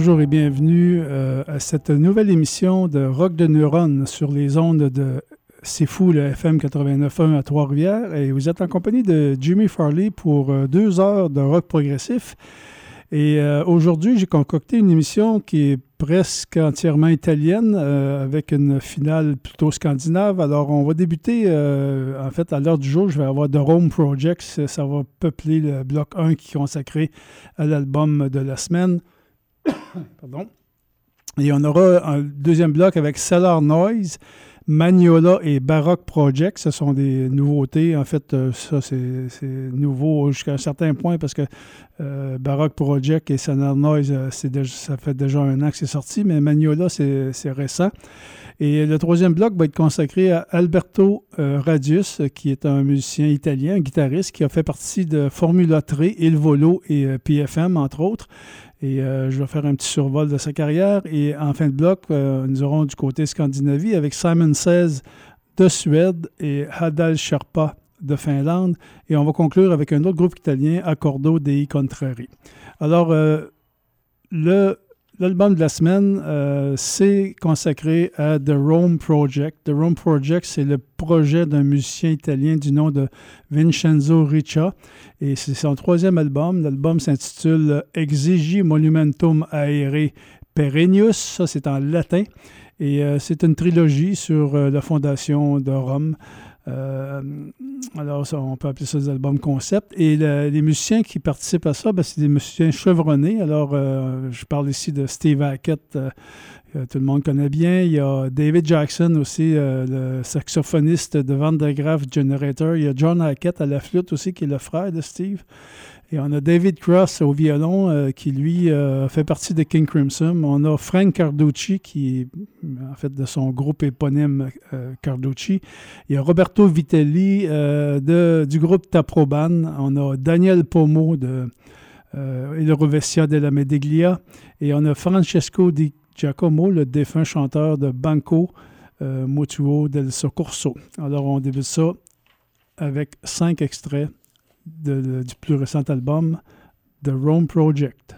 bonjour et bienvenue à cette nouvelle émission de Rock de Neurones sur les ondes de C'est Fou, le FM 89.1 à Trois-Rivières. Et vous êtes en compagnie de Jimmy Farley pour 2 heures de rock progressif. Et aujourd'hui, j'ai concocté une émission qui est presque entièrement italienne avec une finale plutôt scandinave. Alors, on va débuter, en fait, à l'heure du jour, je vais avoir The Rome Project. Ça va peupler le bloc 1 qui est consacré à l'album de la semaine. Pardon. Et on aura un deuxième bloc avec Cellar Noise, Magnola et Baroque Project. Ce sont des nouveautés. En fait, ça, c'est nouveau jusqu'à un certain point parce que Baroque Project et Cellar Noise, ça fait déjà 1 an que c'est sorti, mais Magnola, c'est récent. Et le troisième bloc va être consacré à Alberto Radius, qui est un musicien italien, un guitariste, qui a fait partie de Formula Tre, Il Volo et PFM, entre autres. Et je vais faire un petit survol de sa carrière. Et en fin de bloc, nous aurons du côté Scandinavie avec Simon Says de Suède et Hadal Sherpa de Finlande. Et on va conclure avec un autre groupe italien, Accordo dei Contrari. Alors, l'album de la semaine, c'est consacré à The Rome Project. The Rome Project, c'est le projet d'un musicien italien du nom de Vincenzo Riccia. Et c'est son 3e album. L'album s'intitule Exegi Monumentum Aere Perennius. Ça, c'est en latin. Et c'est une trilogie sur la fondation de Rome. Alors, ça, on peut appeler ça des albums concept. Et les musiciens qui participent à ça, c'est des musiciens chevronnés. Alors, je parle ici de Steve Hackett, tout le monde connaît bien. Il y a David Jackson aussi, le saxophoniste de Van der Graaf Generator. Il y a John Hackett à la flûte aussi, qui est le frère de Steve. Et on a David Cross au violon, qui lui fait partie de King Crimson. On a Frank Carducci, qui est en fait de son groupe éponyme Carducci. Il y a Roberto Vitelli du groupe Taproban. On a Daniel Pomo de Il Rovescia della Medaglia. Et on a Francesco Di Giacomo, le défunt chanteur de Banco Mutuo del Soccorso. Alors, on débute ça avec 5 extraits du plus récent album, The Rome Project.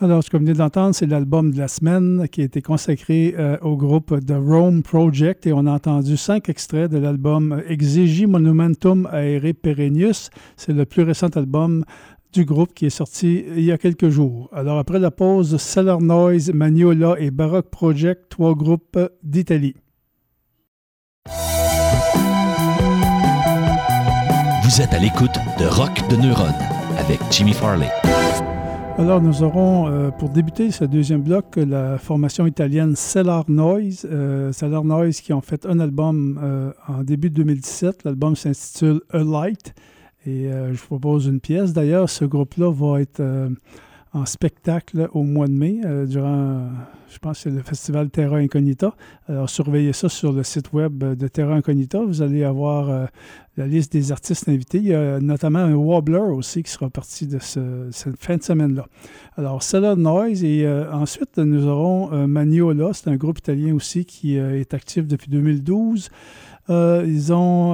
Alors, ce que vous venez d'entendre, c'est l'album de la semaine qui a été consacré au groupe The Rome Project et on a entendu 5 extraits de l'album Exegi Monumentum Aere Perennius. C'est le plus récent album du groupe qui est sorti il y a quelques jours. Alors, après la pause, Cellar Noise, Magnola et Baroque Project, 3 groupes d'Italie. Vous êtes à l'écoute de Rock de Neuronne avec Jimmy Farley. Alors, nous aurons, pour débuter ce deuxième bloc, la formation italienne Cellar Noise. Cellar Noise qui ont fait un album en début de 2017. L'album s'intitule A Light. Et je vous propose une pièce. D'ailleurs, ce groupe-là va être en spectacle au mois de mai, durant, je pense que c'est le festival Terra Incognita. Alors, surveillez ça sur le site web de Terra Incognita. Vous allez avoir la liste des artistes invités. Il y a notamment un Wobbler aussi qui sera parti de cette fin de semaine-là. Alors, Cellar Noise. Et ensuite, nous aurons Magnola. C'est un groupe italien aussi qui est actif depuis 2012. Ils ont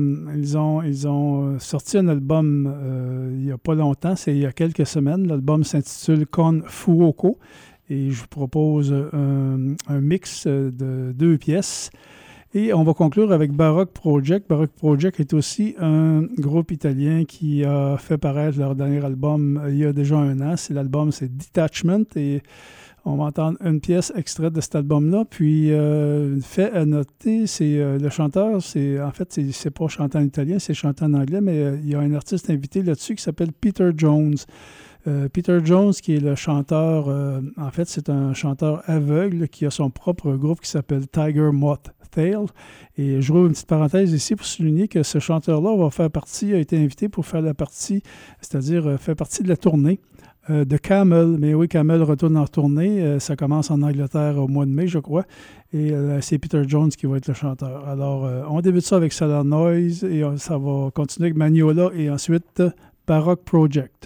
sorti un album il n'y a pas longtemps, c'est il y a quelques semaines. L'album s'intitule Con Fuoco et je vous propose un mix de 2 pièces. Et on va conclure avec Baroque Project. Baroque Project est aussi un groupe italien qui a fait paraître leur dernier album il y a déjà 1 an. L'album, c'est Detachment et on va entendre une pièce extraite de cet album-là. Puis, fait à noter, c'est le chanteur, c'est pas chantant en italien, c'est chantant en anglais, mais il y a un artiste invité là-dessus qui s'appelle Peter Jones. Peter Jones, qui est le chanteur, en fait, c'est un chanteur aveugle qui a son propre groupe qui s'appelle Tiger Moth Tail. Et je rouvre une petite parenthèse ici pour souligner que ce chanteur-là a été invité pour faire la partie, c'est-à-dire fait partie de la tournée de Camel. Mais oui, Camel retourne en tournée. Ça commence en Angleterre au mois de mai, je crois. Et c'est Peter Jones qui va être le chanteur. Alors, on débute ça avec Cellar Noise et ça va continuer avec Magnola et ensuite Baroque Project.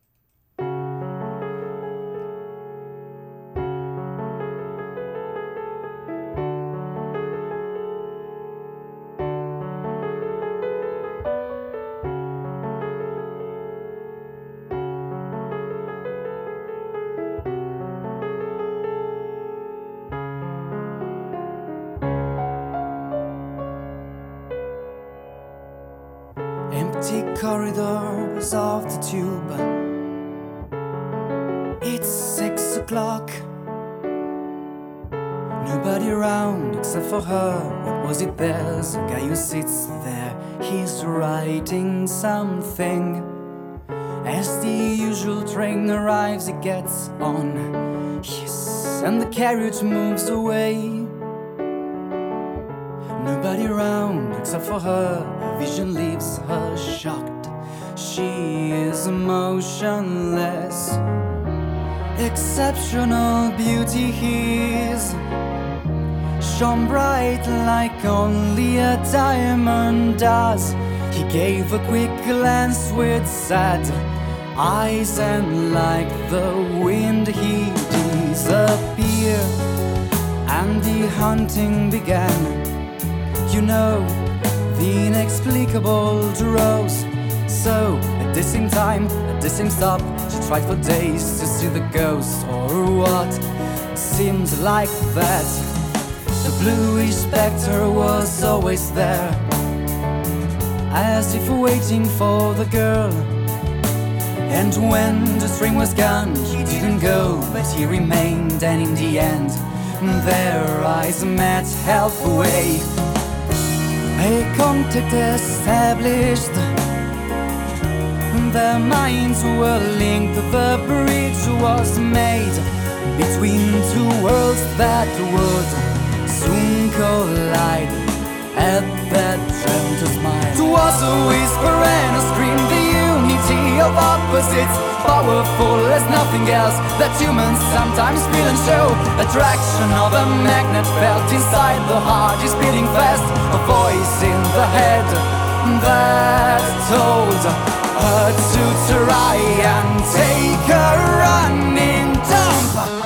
Empty corridors of the tube. It's 6 o'clock. Nobody around except for her. What was it? There's a guy who sits there. He's writing something. As the usual train arrives, he gets on. Yes, and the carriage moves away. Nobody around except for her. Her vision leaves her shocked. She is motionless. Exceptional beauty is shone bright like only a diamond does. He gave a quick glance with sad eyes, and like the wind he disappeared. And the hunting began. You know, the inexplicable draws. So, at the same time, at the same stop, she tried for days to see the ghost or what seemed like that. The bluish spectre was always there, as if waiting for the girl. And when the string was gone, he didn't go, but he remained, and in the end, their eyes met halfway. A contact established, their minds were linked, the bridge was made between two worlds that would soon collide at that dreamt smile. It was a whisper and a scream, the unity of opposites, powerful as nothing else that humans sometimes feel and show. Attraction of a magnet felt inside the heart is beating fast. A voice in the head that told her to try and take a running dump.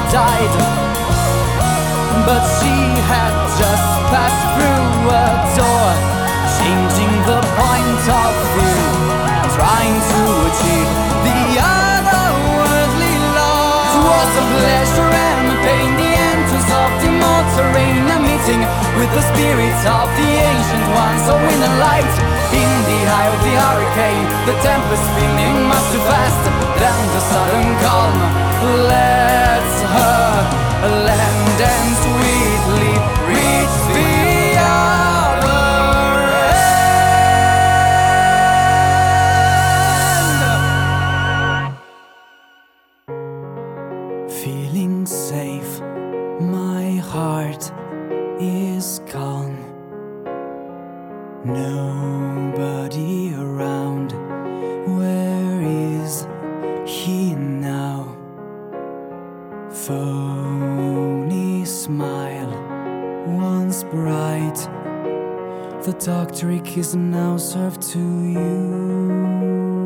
died, but she had just passed through a door, changing the point of view, trying to achieve the otherworldly law. It was a pleasure and a pain, the entrance of the immortal rain, a meeting with the spirits of the ancient ones. So in the light, in the eye of the hurricane, the tempest spinning much too fast, then the sudden calm lets her land and sweetly reach the other end. Feeling safe, my heart is calm. Nobody around, where is he now? Phony smile, once bright, the dark trick is now served to you.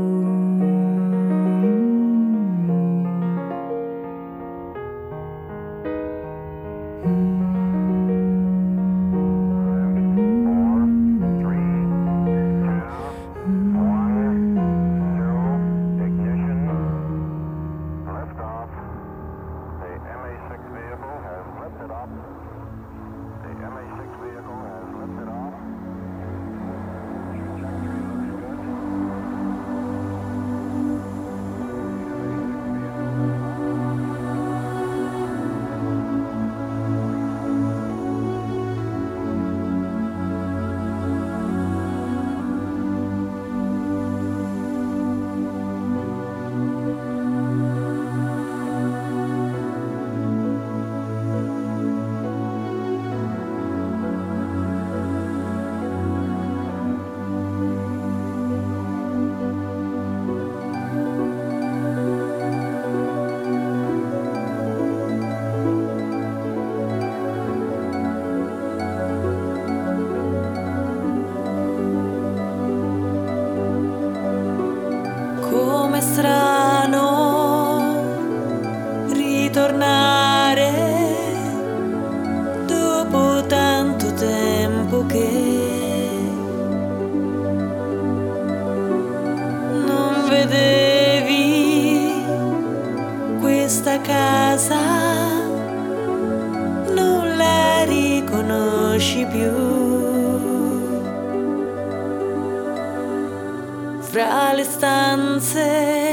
Fra le stanze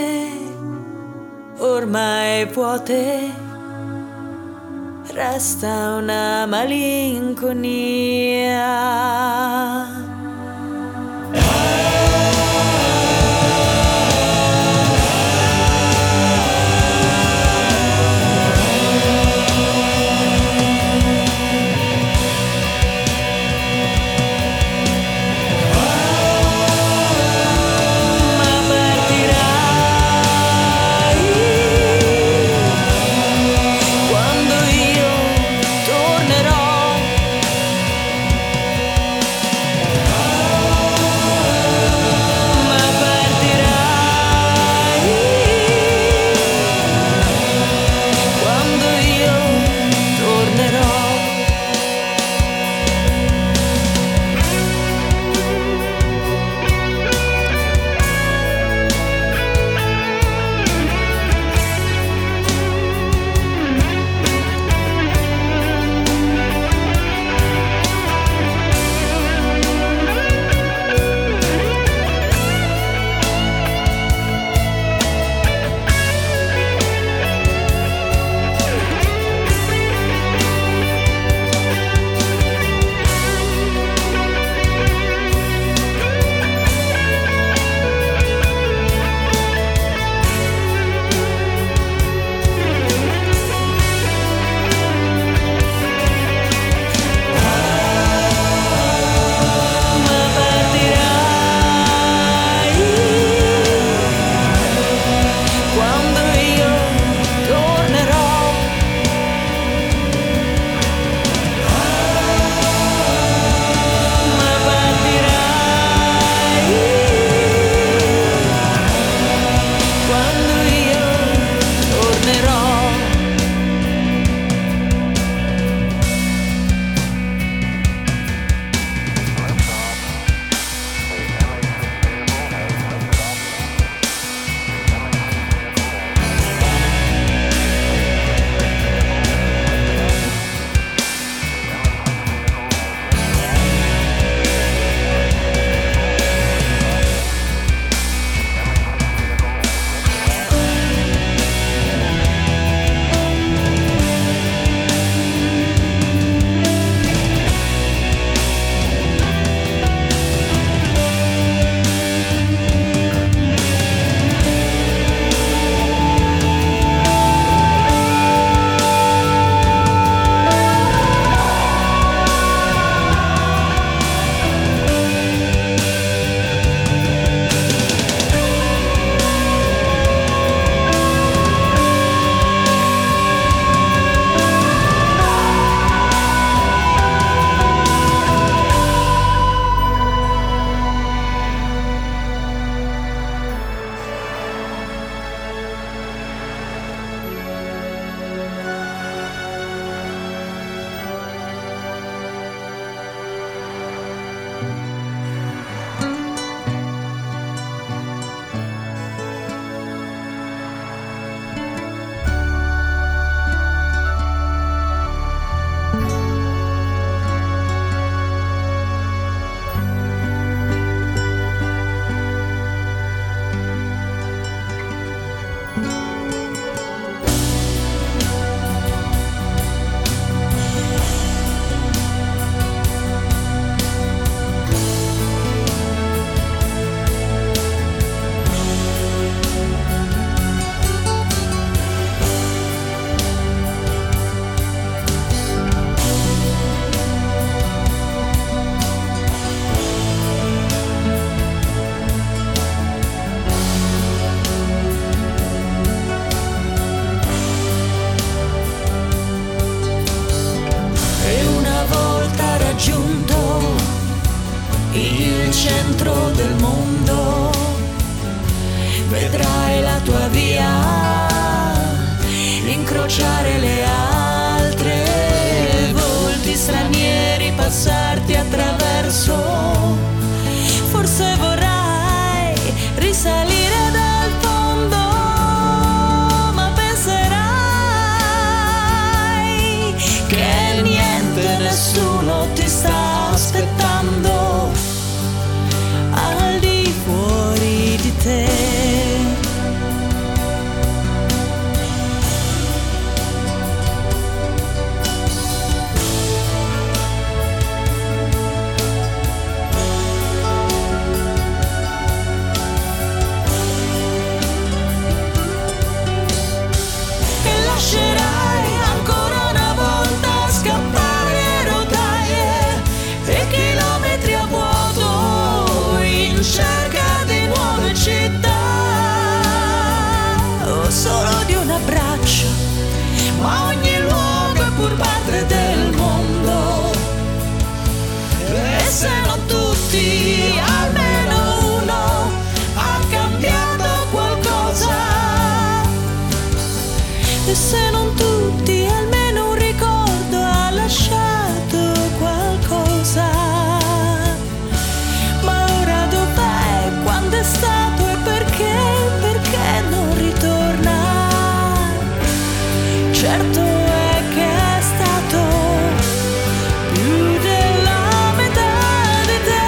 ormai vuote resta una malinconia. raggiunto il centro del mondo, vedrai la tua via incrociare le altre, volti stranieri passarti attraverso, forse vorrai risalire dal fondo, ma penserai che niente, nessuno ti sta aspettando al di fuori di te. Solo di un abbraccio, ma ogni luogo è pur padre del mondo, e se non tutti, almeno uno ha cambiato qualcosa, e se non tutti, almeno un ricordo ha lasciato qualcosa. Ma ora dov'è, quando è stato e perché non ritorna? Certo è che è stato più della metà di te.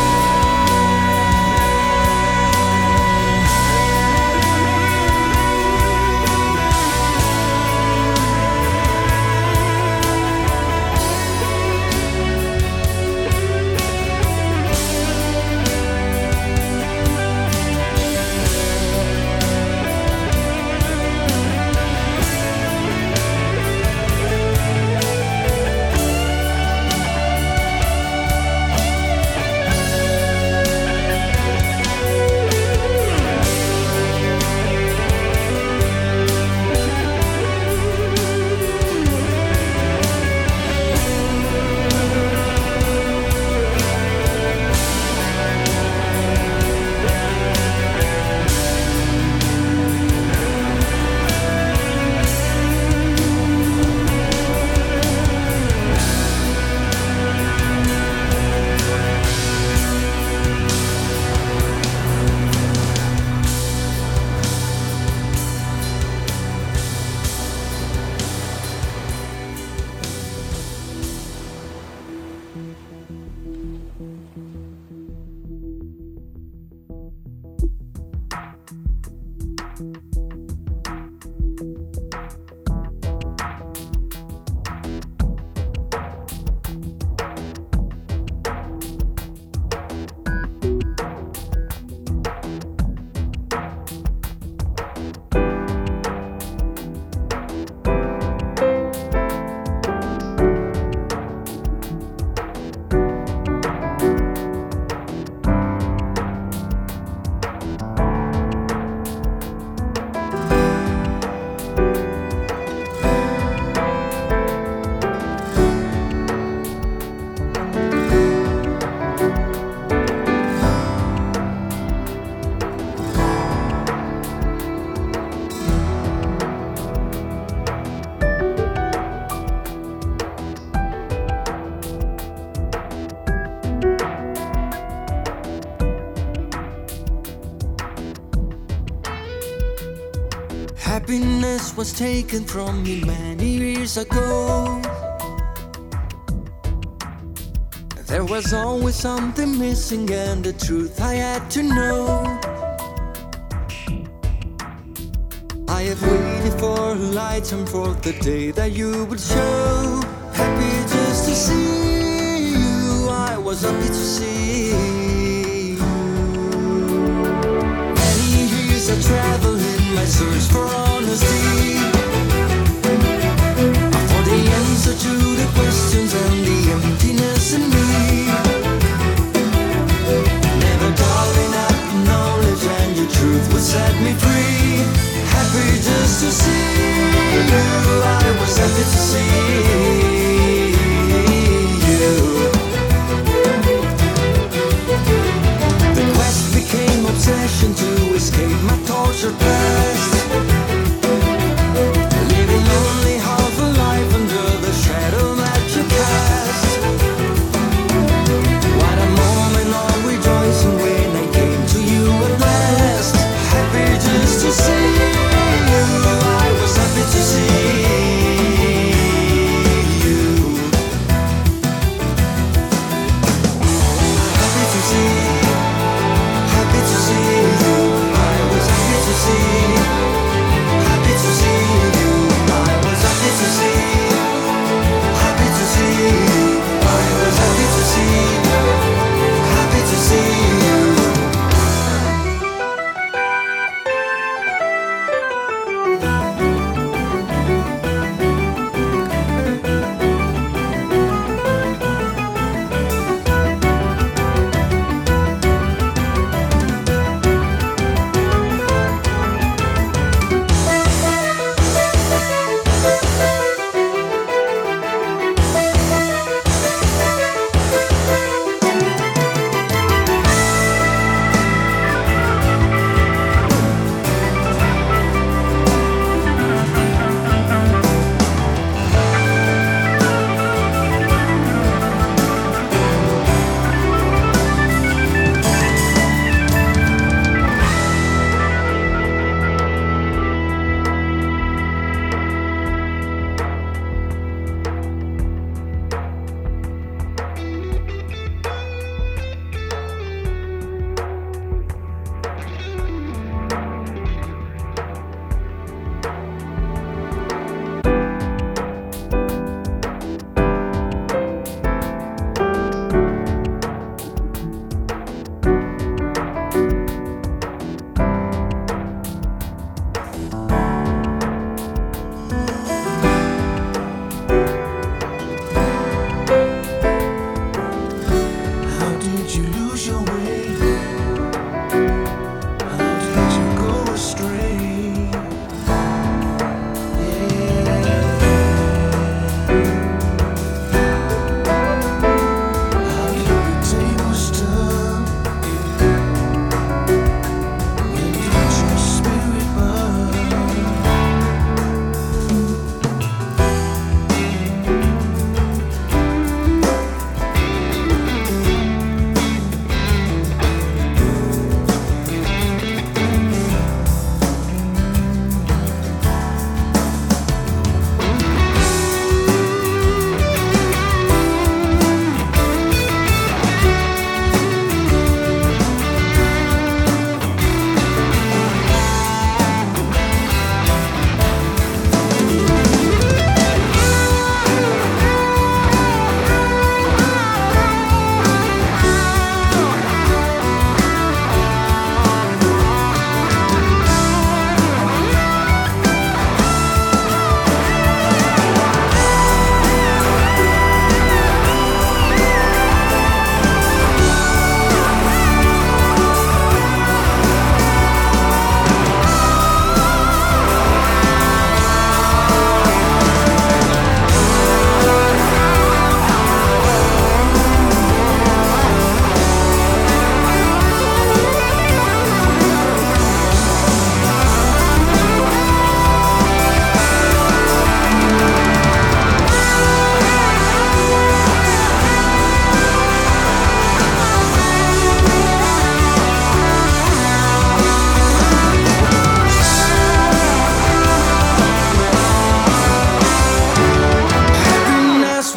Happiness was taken from me many years ago. There was always something missing and the truth I had to know. I have waited for lights and for the day that you would show. Happy just to see you, I was happy to see you. Many years I traveled in my search for honesty, for the answer to the questions and the emptiness in me. Never calling out knowledge and your truth would set me free. Happy just to see you, I was happy to see you.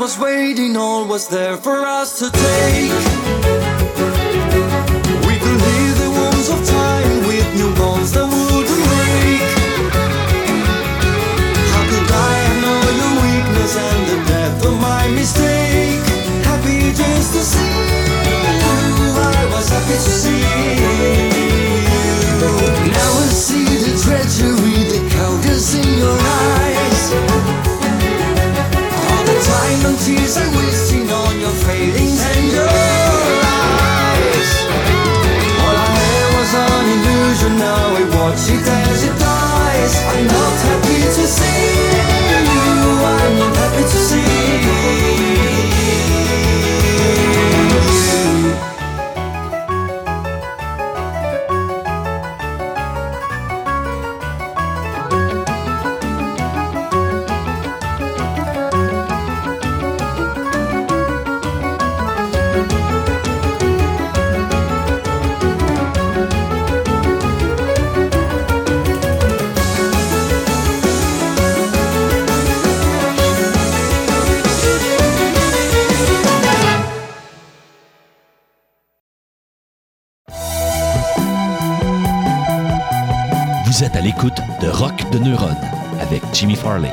was waiting, all was there for us to take. We could heal the wounds of time with new bonds that wouldn't break. How could I know your weakness and the depth of my mistake? Happy just to see you, I was happy to see you. Now I see the treachery, the cowardice in your eyes. All the time and tears I'm wasting on your failings and your lies. All I had was an illusion, now I watch it as it dies. I'm not happy to see you, I'm not happy to see you. Vous êtes à l'écoute de Rock de Neuronne avec Jimmy Farley.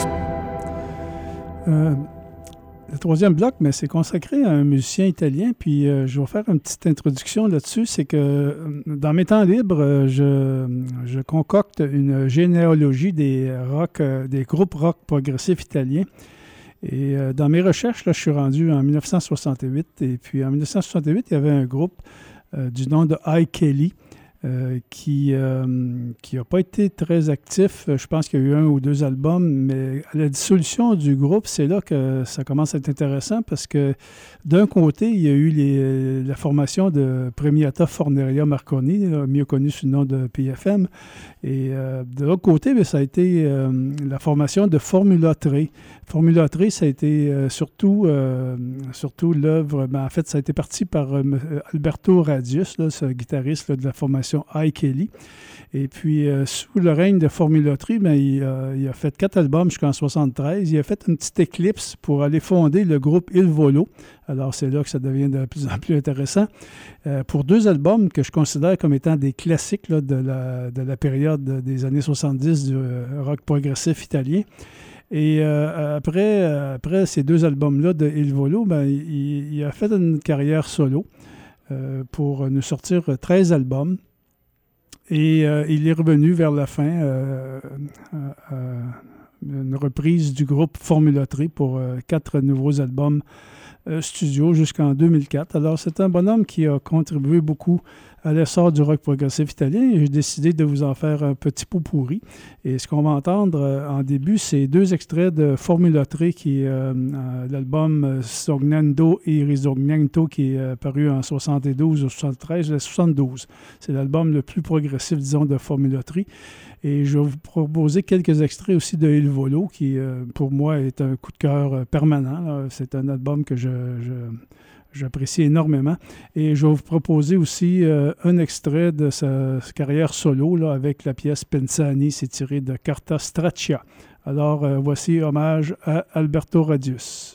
Le troisième bloc, mais c'est consacré à un musicien italien, puis je vais faire une petite introduction là-dessus. C'est que dans mes temps libres, je concocte une généalogie des groupes rock progressifs italiens. Et dans mes recherches, là, je suis rendu en 1968. Et puis en 1968, il y avait un groupe du nom de I. Kelly. Qui n'a pas été très actif. Je pense qu'il y a eu 1 ou 2 albums, mais à la dissolution du groupe, c'est là que ça commence à être intéressant parce que d'un côté, il y a eu la formation de Premiata Forneria Marconi, mieux connu sous le nom de PFM, et de l'autre côté, bien, ça a été la formation de Formula 3. Formula 3, ça a été surtout l'œuvre, en fait, ça a été parti par Alberto Radius, là, ce guitariste là, de la formation I. Kelly. Et puis, sous le règne de Formula 3, il a fait 4 albums jusqu'en 1973. Il a fait une petite éclipse pour aller fonder le groupe Il Volo. Alors, c'est là que ça devient de plus en plus intéressant. Pour 2 albums que je considère comme étant des classiques là, de la période des années 70 du rock progressif italien. Et après ces 2 albums-là de Il Volo, il a fait une carrière solo pour nous sortir 13 albums. Et il est revenu vers la fin, une reprise du groupe Formula 3 pour 4 nouveaux albums studio jusqu'en 2004. Alors, c'est un bonhomme qui a contribué beaucoup à l'essor du rock progressif italien et j'ai décidé de vous en faire un petit pot pourri. Et ce qu'on va entendre en début, c'est 2 extraits de Formula 3 qui est l'album Sognando e Risognando qui est paru en 72 ou 73, 72. C'est l'album le plus progressif, disons, de Formula 3. Et je vais vous proposer quelques extraits aussi de Il Volo, qui, pour moi, est un coup de cœur permanent. Là. C'est un album que j'apprécie énormément. Et je vais vous proposer aussi un extrait de sa carrière solo là, avec la pièce Pensani, c'est tiré de Carta Straccia. Alors, voici hommage à Alberto Radius.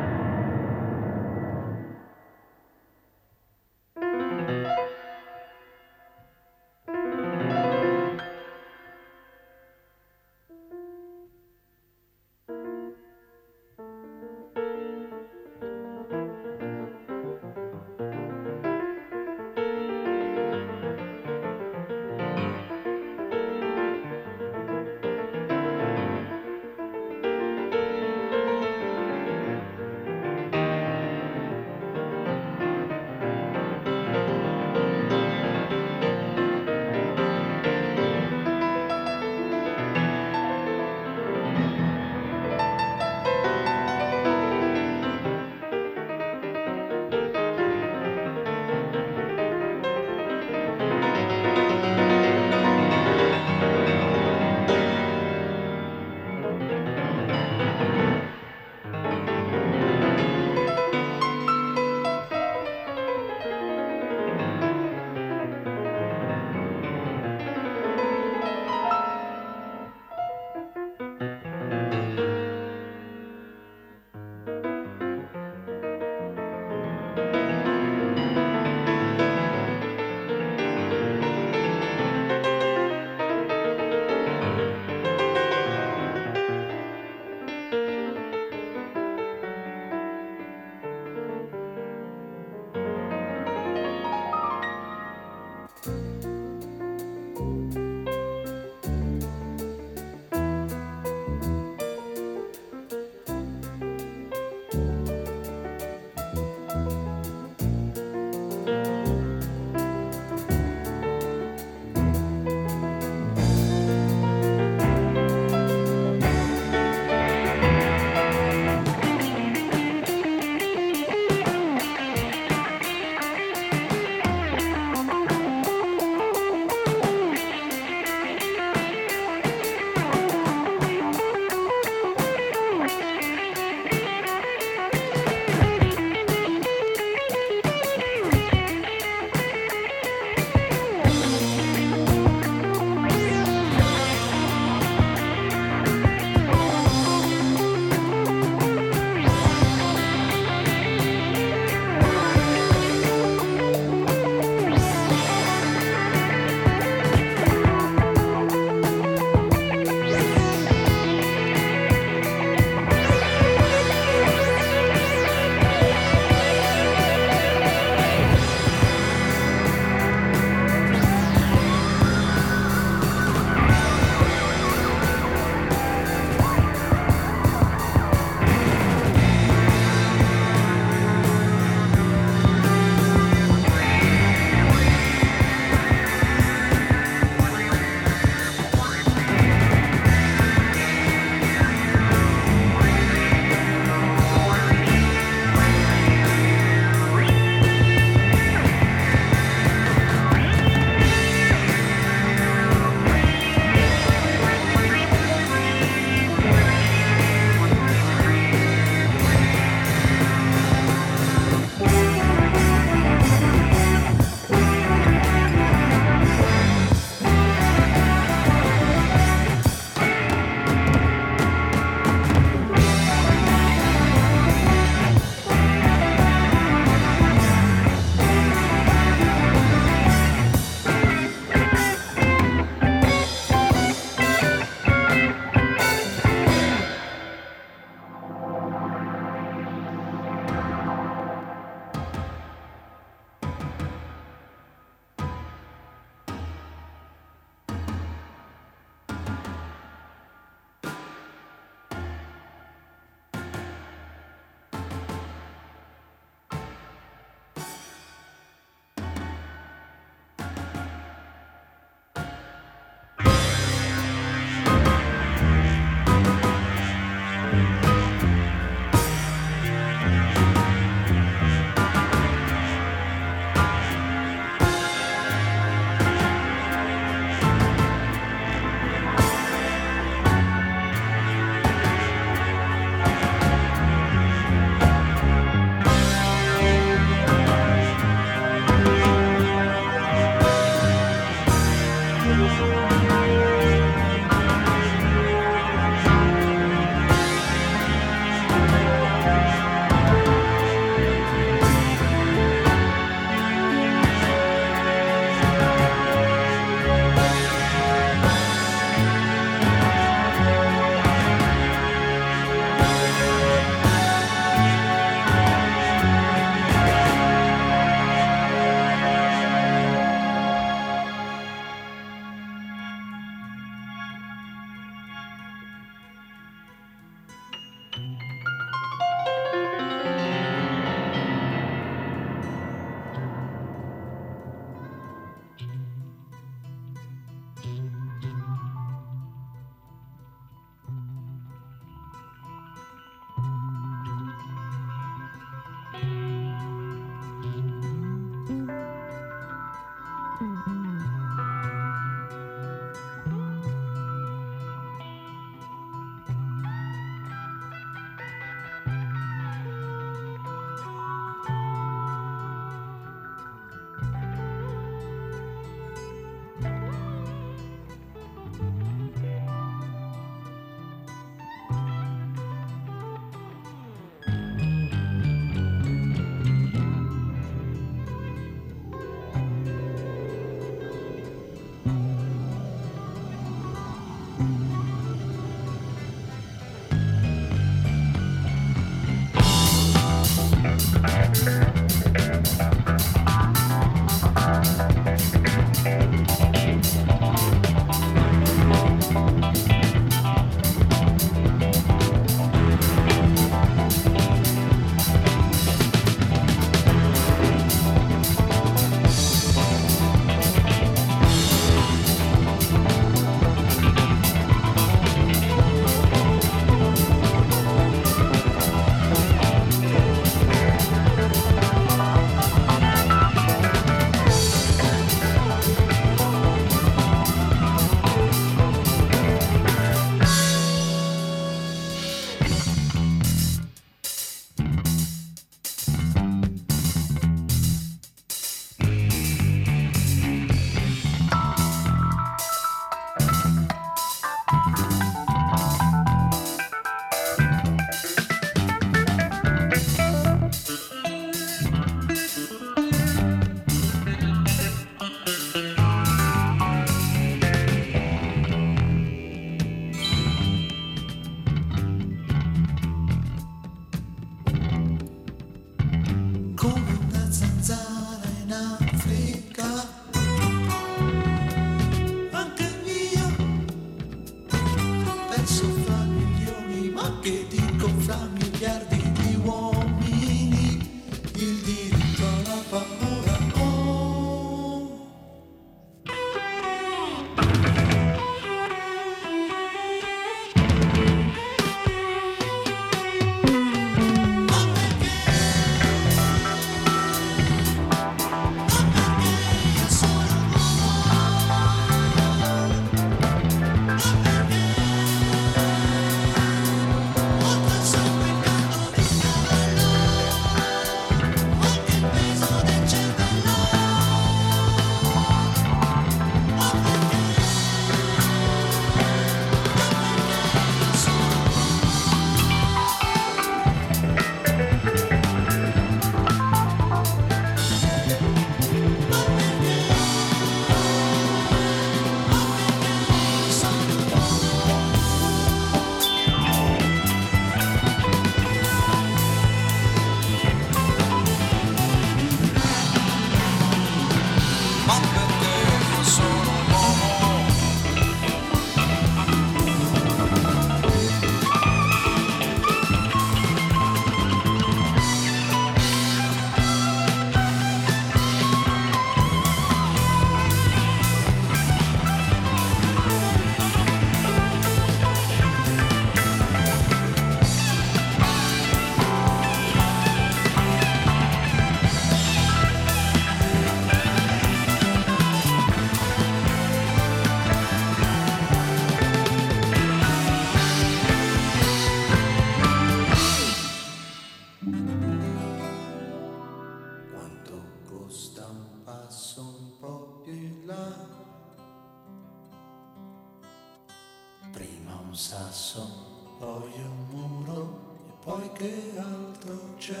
sasso, poi un muro e poi che altro c'è?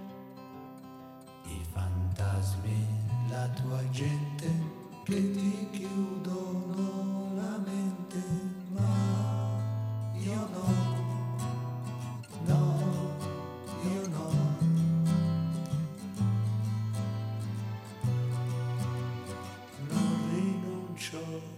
I fantasmi, la tua gente che ti chiudono la mente, ma io no, no, io no. Non rinuncio.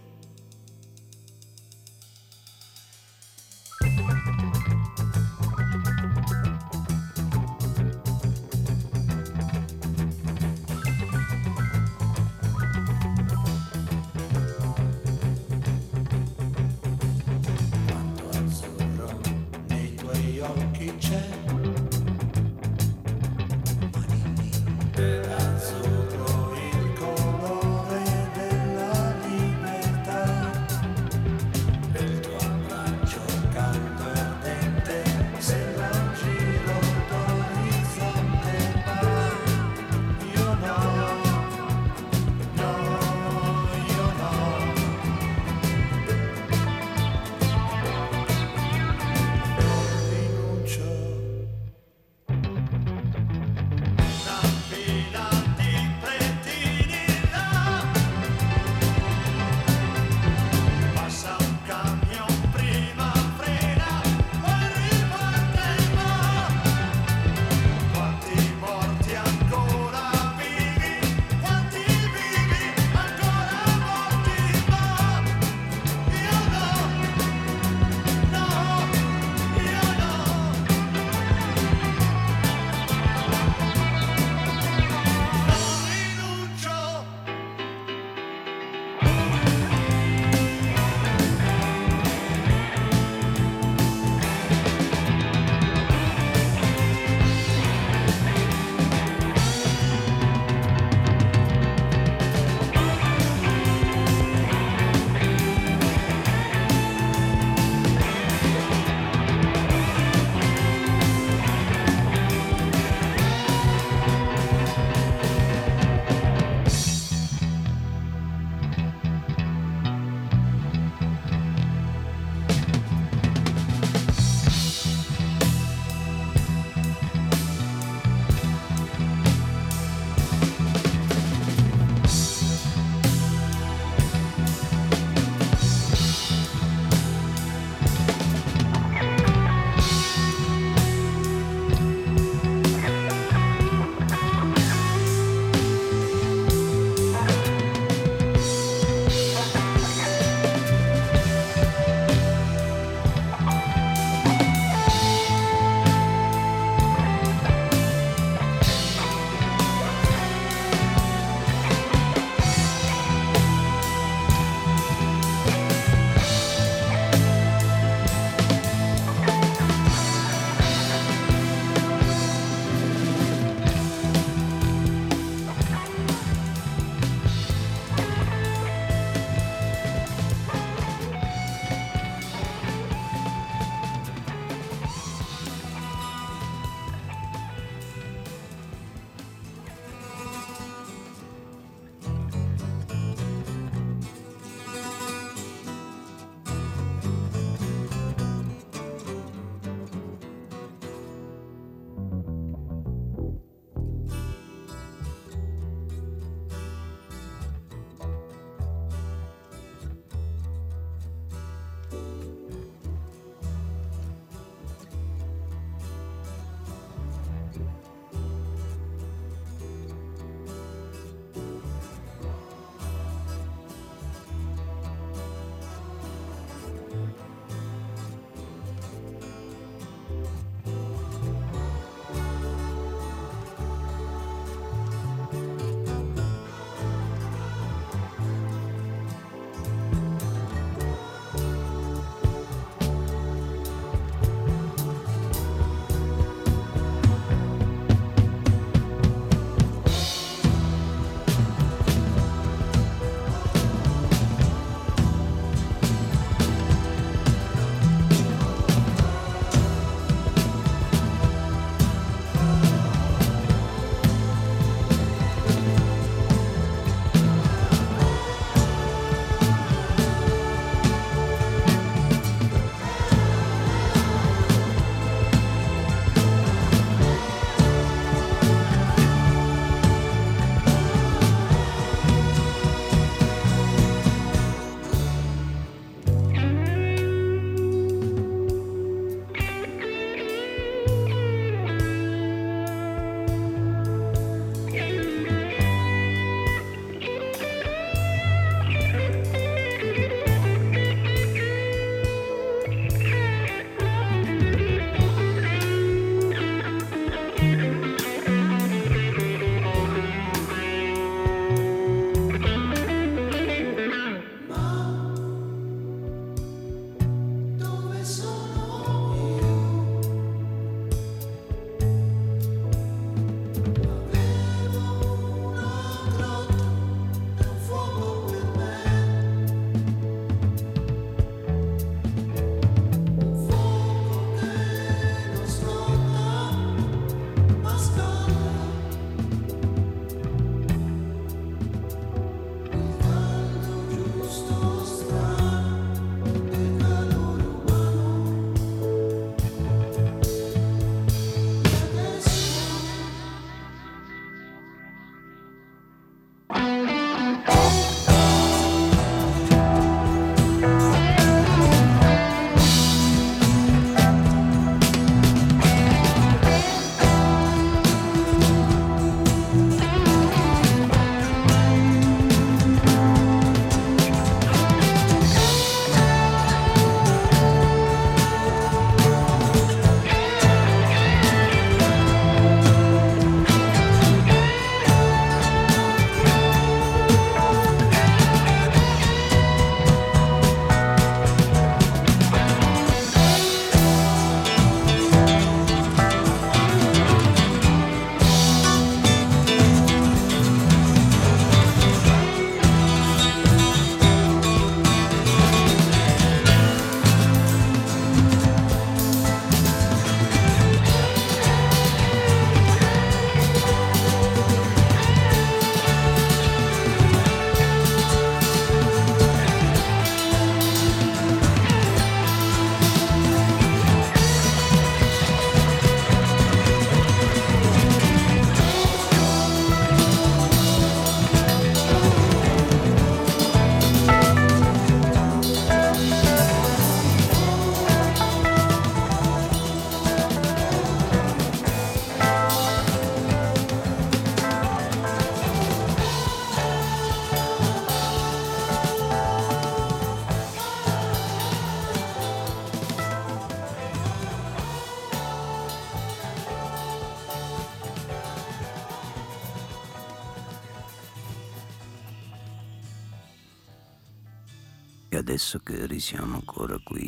E adesso che risiamo ancora qui,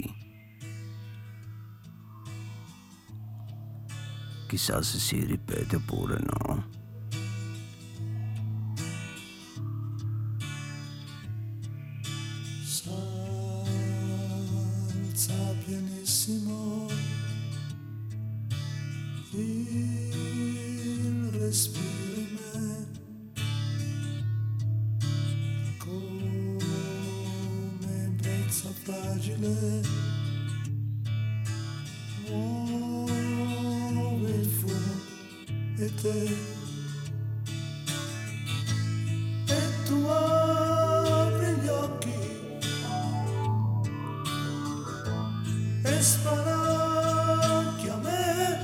chissà se si ripete oppure no. Salza pianissimo il respiro in me, come brezza fragile muove il fumo e te, e tu apri gli occhi e sparacchi a me,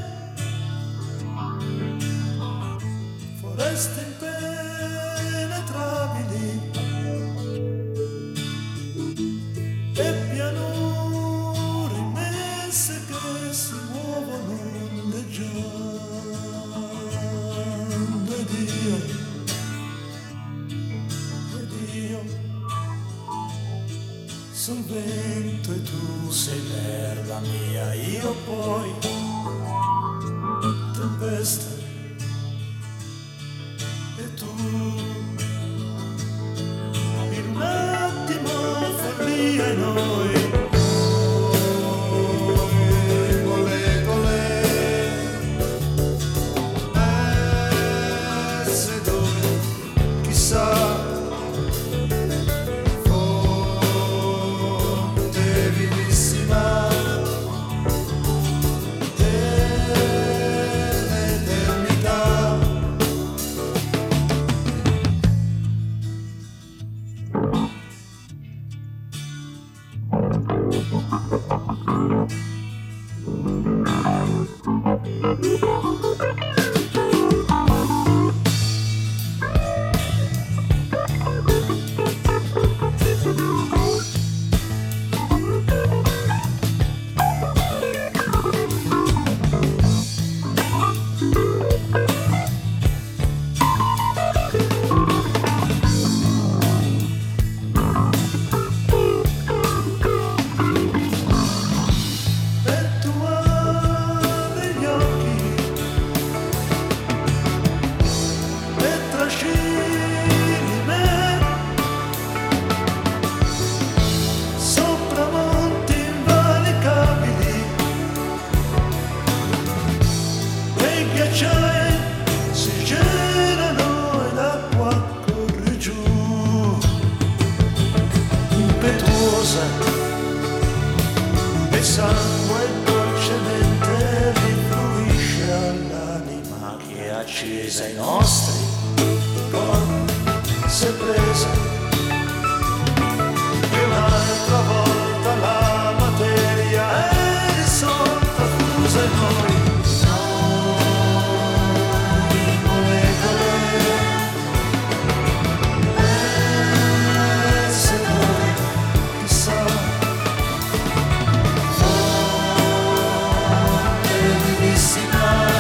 foreste impenetrabili e pianure immense che si muovono ondeggiando, ed io sul vento e tu sei l'erba mia, io poi tempesta e tu in un attimo follia e noi molecole se dove chissà accesa ai nostri corpi si è presa e un'altra volta la materia è risolta fusa in noi molecole e se noi chissà forte vivissima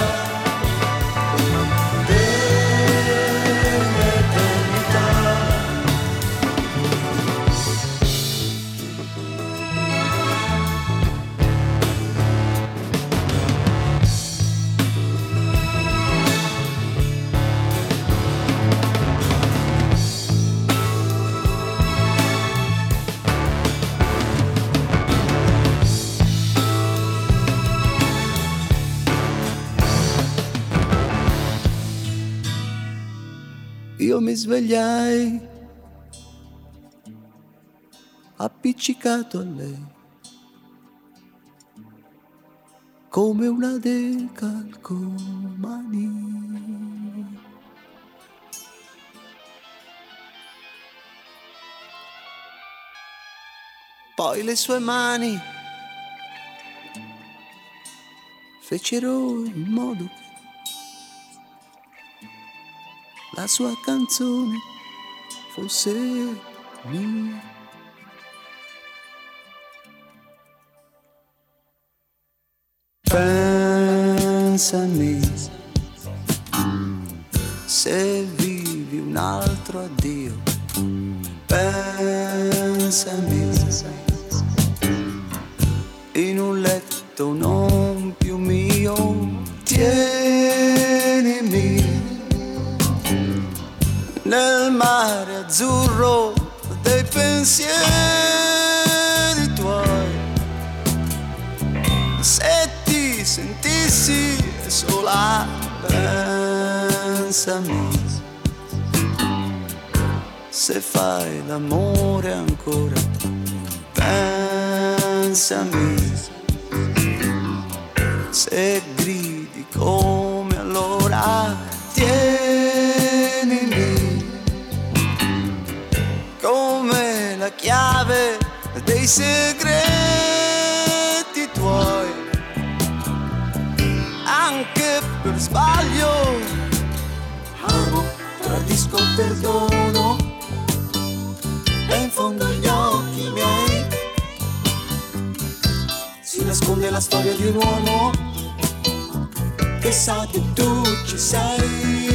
Io mi svegliai appiccicato a lei come una decalcomania. Poi le sue mani fecero in modo che la sua canzone fosse mia. Pensa a me, se vivi un altro addio. Pensa pensami in un letto non più mio, tienimi nel mare azzurro dei pensieri tuoi. Se ti sentissi sola, pensami. Se fai l'amore ancora, pensami. Se gridi come allora, tienimi come la chiave dei segreti tuoi. Anche per sbaglio amo, tradisco, perdono, e in fondo agli occhi miei si nasconde la storia di un uomo che sa che tu ci sei.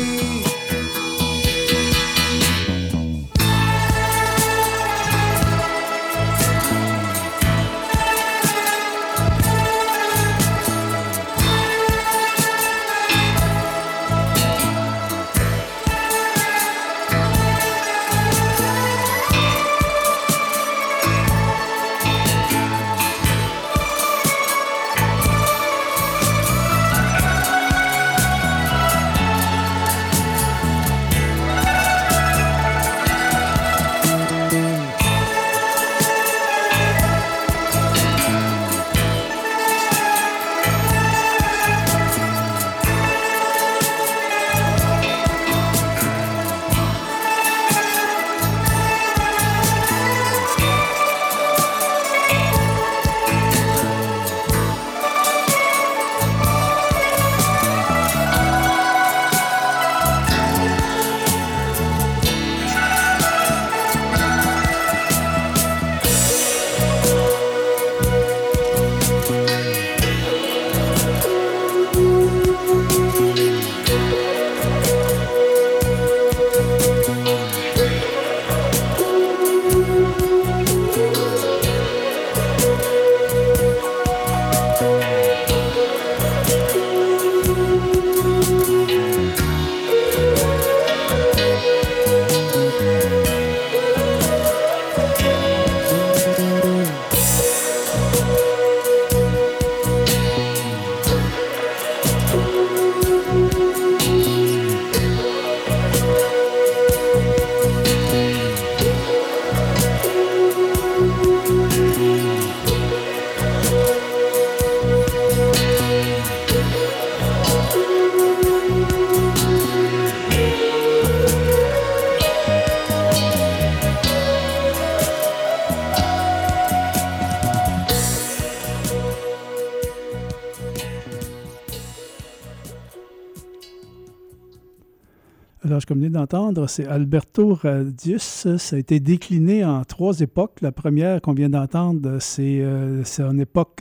Alors, comme vous venez d'entendre, c'est Alberto Radius. Ça a été décliné en 3 époques. La première qu'on vient d'entendre, c'est en époque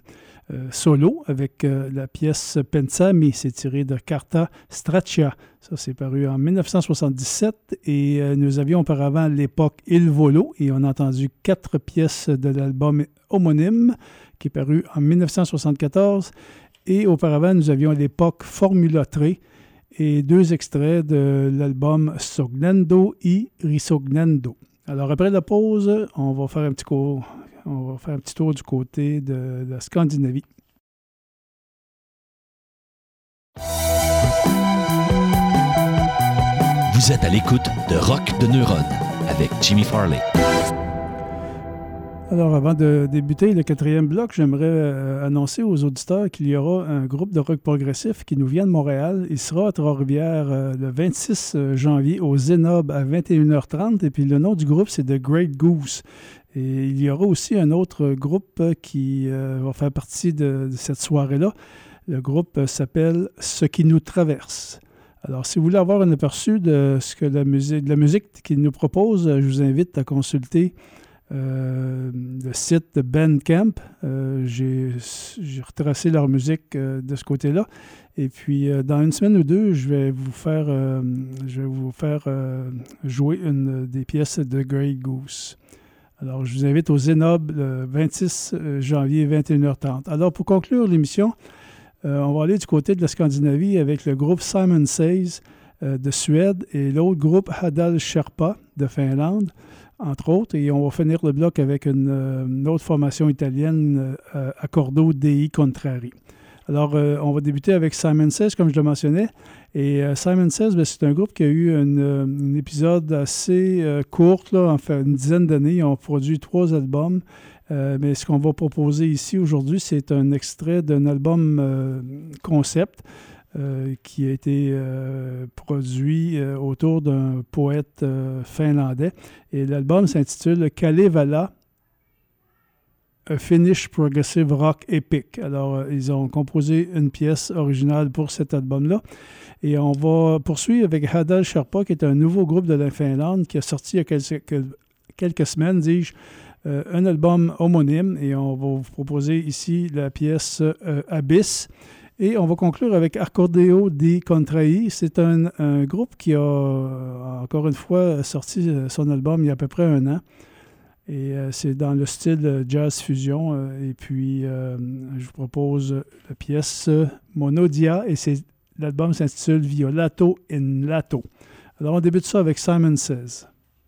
solo avec la pièce Pensami. C'est tiré de Carta Straccia. Ça, c'est paru en 1977. Et nous avions auparavant l'époque Il Volo. Et on a entendu 4 pièces de l'album homonyme qui est paru en 1974. Et auparavant, nous avions l'époque Formula 3 et 2 extraits de l'album Sognando y Risognando. Alors, après la pause, on va faire un petit tour du côté de la Scandinavie. Vous êtes à l'écoute de Rock de Neuronne avec Jimmy Farley. Alors, avant de débuter le 4e bloc, j'aimerais annoncer aux auditeurs qu'il y aura un groupe de rock progressif qui nous vient de Montréal. Il sera à Trois-Rivières le 26 janvier au Zénob à 21h30. Et puis, le nom du groupe, c'est The Great Goose. Et il y aura aussi un autre groupe qui va faire partie de cette soirée-là. Le groupe s'appelle Ce qui nous traverse. Alors, si vous voulez avoir un aperçu de ce que la musique qu'ils nous proposent, je vous invite à consulter le site de Bandcamp. J'ai retracé leur musique de ce côté-là. Et puis, dans une semaine ou deux, je vais vous faire jouer une des pièces de Grey Goose. Alors, je vous invite au Zénob le 26 janvier, 21h30. Alors, pour conclure l'émission, on va aller du côté de la Scandinavie avec le groupe Simon Says de Suède et l'autre groupe Hadal Sherpa de Finlande, entre autres. Et on va finir le bloc avec une autre formation italienne, Accordo Dei Contrari. Alors, on va débuter avec Simon Says, comme je le mentionnais. Et Simon Says, c'est un groupe qui a eu un épisode assez court, là, enfin une dizaine d'années. Ils ont produit 3 albums. Mais ce qu'on va proposer ici aujourd'hui, c'est un extrait d'un album concept qui a été produit autour d'un poète finlandais. Et l'album s'intitule Kalevala, A Finnish Progressive Rock Epic. Alors, ils ont composé une pièce originale pour cet album-là. Et on va poursuivre avec Hadal Sherpa, qui est un nouveau groupe de la Finlande qui a sorti il y a quelques semaines, dis-je, un album homonyme. Et on va vous proposer ici la pièce Abyss. Et on va conclure avec Accordo Dei Contrari. C'est un groupe qui a, encore une fois, sorti son album il y a à peu près 1 an. Et c'est dans le style jazz fusion. Et puis, je vous propose la pièce Monodia. Et l'album s'intitule Violato in Lato. Alors, on débute ça avec Simon Says.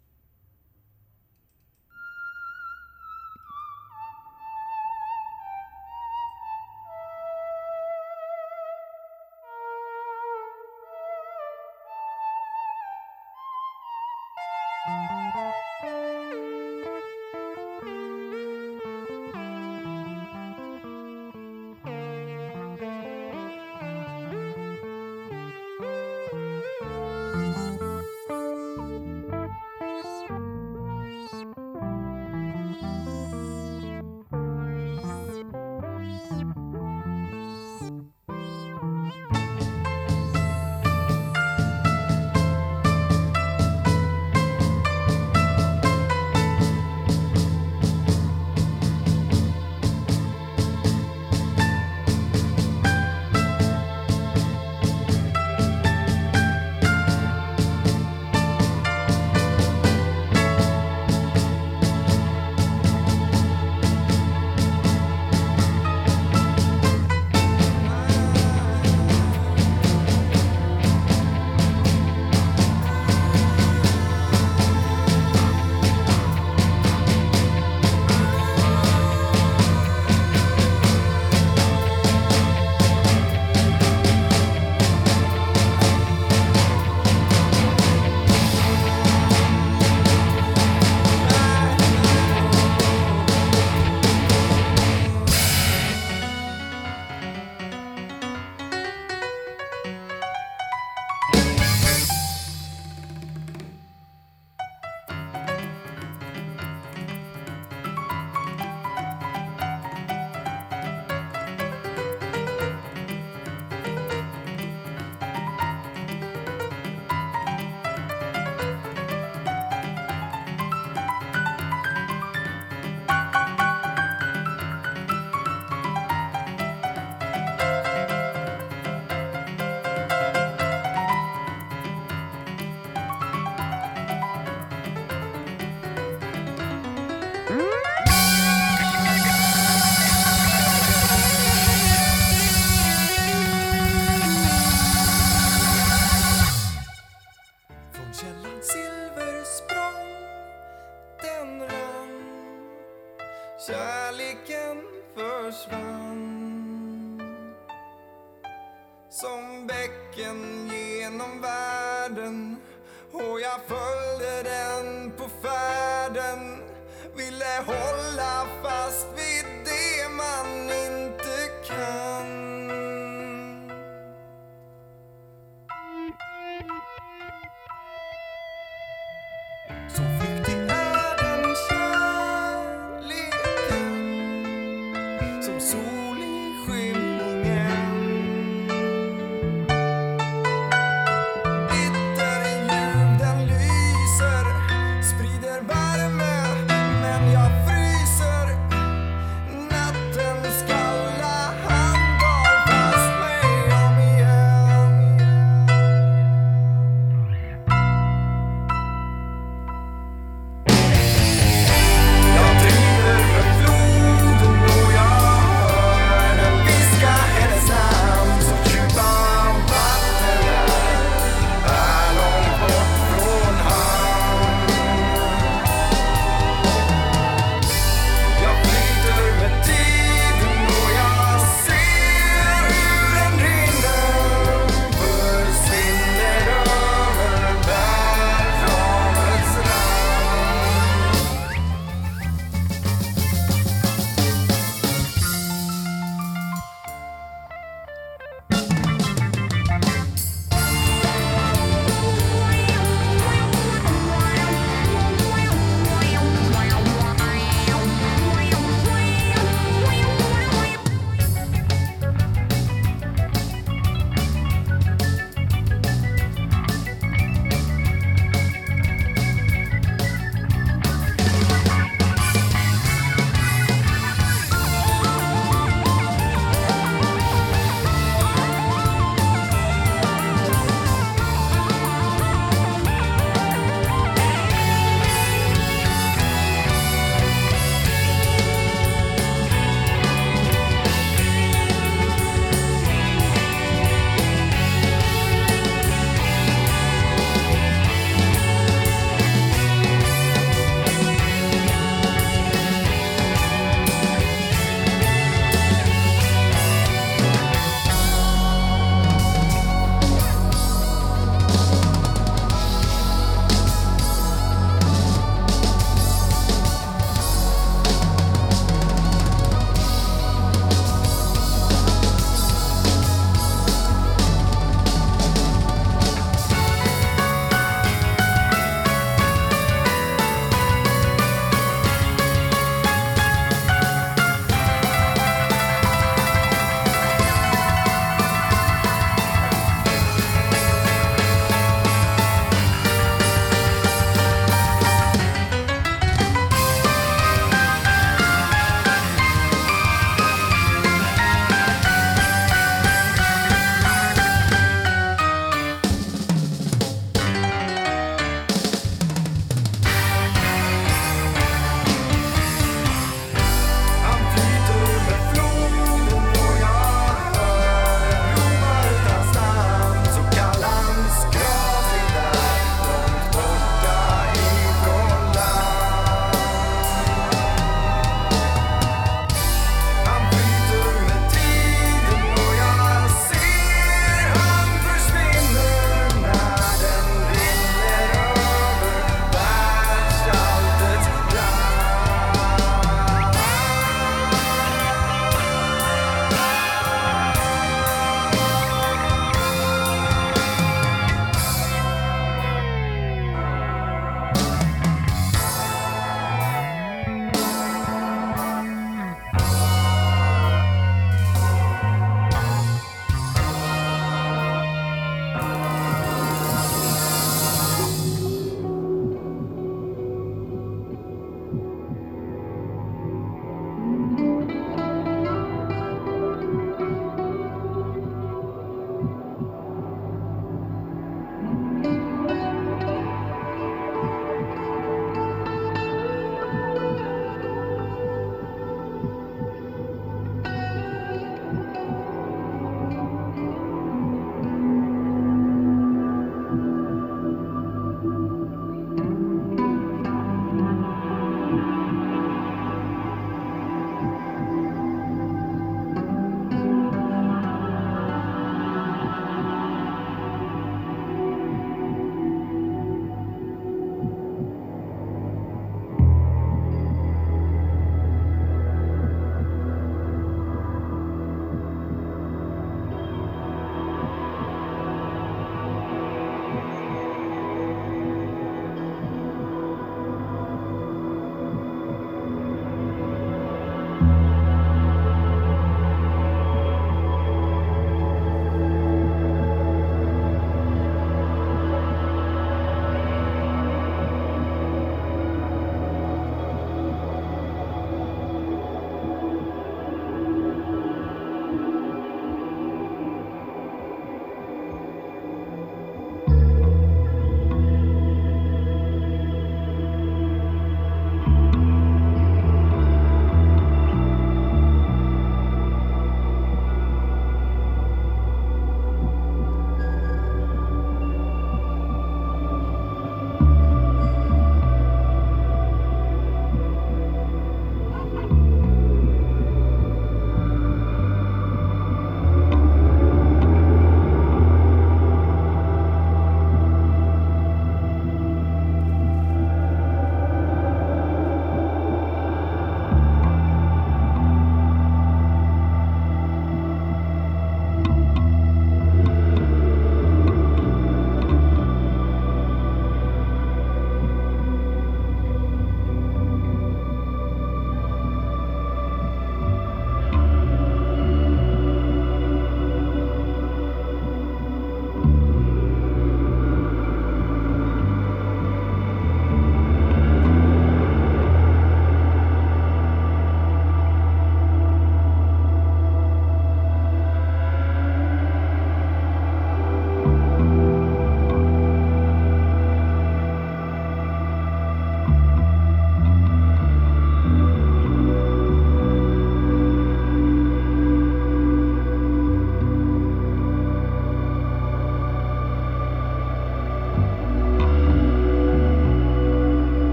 Kärleken försvann som bäcken genom världen, och jag följde den på färden, ville hålla fast vid det man inte kan. Så flyktig är den kärleken, som sol i skymningen. Ytterljuv den lyser, sprider värme, men jag fryser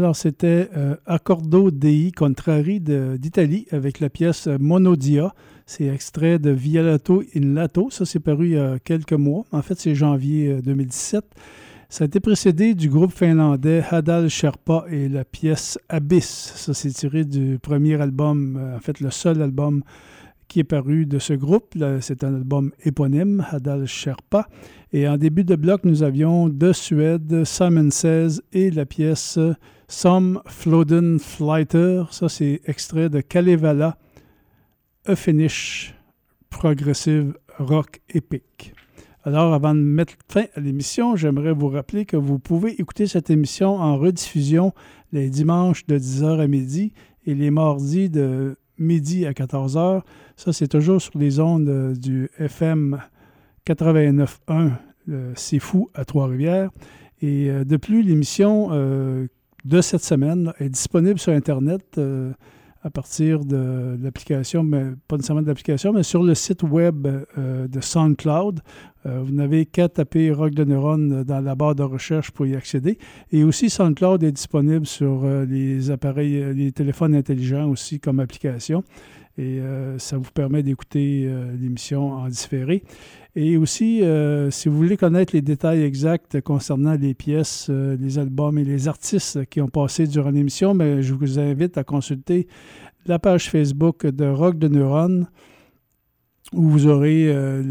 Alors, c'était Accordo dei Contrari d'Italie avec la pièce Monodia. C'est extrait de Violato in Lato. Ça, c'est paru il y a quelques mois. En fait, c'est janvier 2017. Ça a été précédé du groupe finlandais Hadal Sherpa et la pièce Abyss. Ça, c'est tiré du premier album, en fait, le seul album qui est paru de ce groupe. Là, c'est un album éponyme, Hadal Sherpa. Et en début de bloc, nous avions de Suède, Simon Says et la pièce Some Floden Flighter. Ça, c'est extrait de Kalevala, A Finish, progressive rock épique. Alors, avant de mettre fin à l'émission, j'aimerais vous rappeler que vous pouvez écouter cette émission en rediffusion les dimanches de 10h à midi et les mardis de midi à 14h. Ça, c'est toujours sur les ondes du FM 89.1, C'est fou à Trois-Rivières. Et de plus, l'émission de cette semaine est disponible sur Internet à partir de l'application, mais pas nécessairement de l'application, mais sur le site web de SoundCloud. Vous n'avez qu'à taper Rock de Neuron dans la barre de recherche pour y accéder. Et aussi, SoundCloud est disponible sur les appareils, les téléphones intelligents aussi comme application. Et ça vous permet d'écouter l'émission en différé. Et aussi, si vous voulez connaître les détails exacts concernant les pièces, les albums et les artistes qui ont passé durant l'émission, bien, je vous invite à consulter la page Facebook de Rock de Neuron, où vous aurez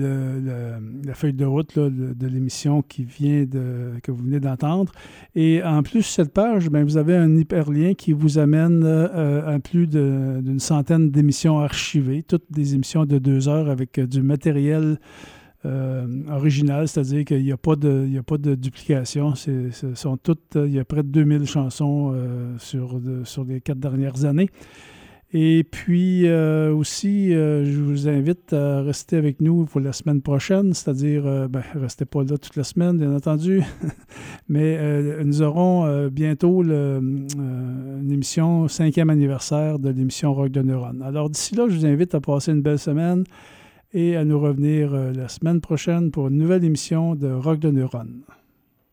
la feuille de route là, de l'émission que vous venez d'entendre. Et en plus, sur cette page, bien, vous avez un hyperlien qui vous amène à plus d'une centaine d'émissions archivées, toutes des émissions de 2 heures avec du matériel original, c'est-à-dire qu'il n'y a pas de duplication. Sont toutes, il y a près de 2000 chansons sur les 4 dernières années. Et puis aussi, je vous invite à rester avec nous pour la semaine prochaine, c'est-à-dire, restez pas là toute la semaine, bien entendu, mais nous aurons bientôt une émission 5e anniversaire de l'émission Rock de Neuron. Alors d'ici là, je vous invite à passer une belle semaine et à nous revenir la semaine prochaine pour une nouvelle émission de Rock de Neuron.